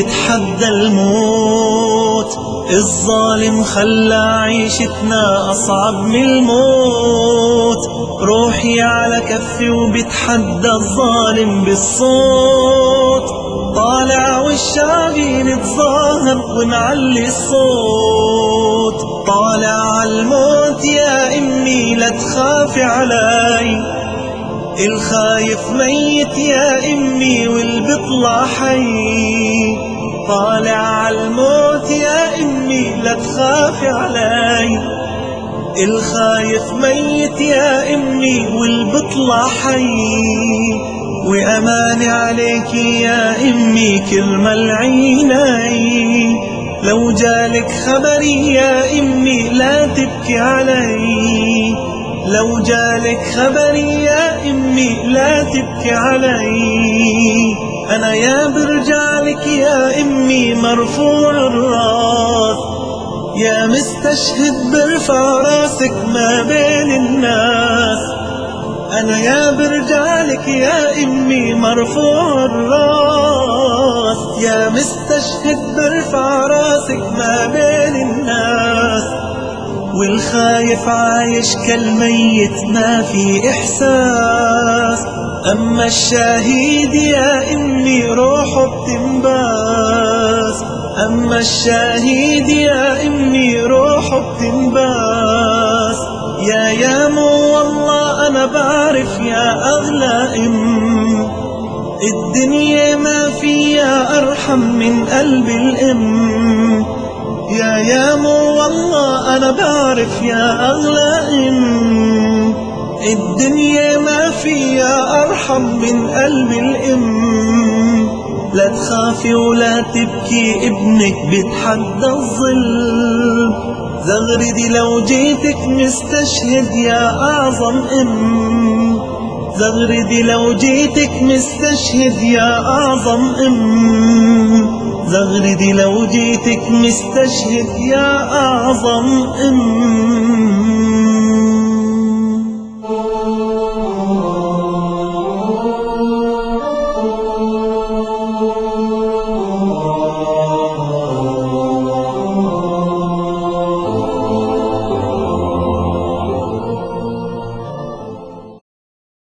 بتحدى الموت. الظالم خلى عيشتنا أصعب من الموت. روحي على كفي وبتحدى الظالم بالصوت. طالع والشعبي نتظاهر ونعلي الصوت. طالع عالموت يا امي لا تخافي علي. الخايف ميت يا امي والبطلع حي. طالع عالموت يا امي لا تخافي علي. الخايف ميت يا امي والبطلع حي. وأماني عليك يا امي كرمال عيني. لو جالك خبري يا امي لا تبكي علي. لو جالك خبري يا امي لا تبكي علي. انا يا برجالك يا امي مرفوع الراس. يا مستشهد برفع راسك ما بين الناس. انا يا برجالك يا امي مرفوع الراس. يا مستشهد برفع راسك ما بين الناس. والخايف عايش كالميت ما في إحساس. أما الشهيد يا امي روحه بتنباس. أما الشهيد يا امي روحه بتنباس. يا مو والله أنا بعرف يا أغلى الدنيا ما فيها أرحم من قلب الأم. يا مو والله أنا بعرف يا أغلى الدنيا ما فيها أرحم من قلب الأم. لا تخافي ولا تبكي ابنك بتحدى الظل. زغردي لو جيتك مستشهد يا أعظم زغردي لو جيتك مستشهد يا أعظم زغردي لو جيتك مستشهد يا أعظم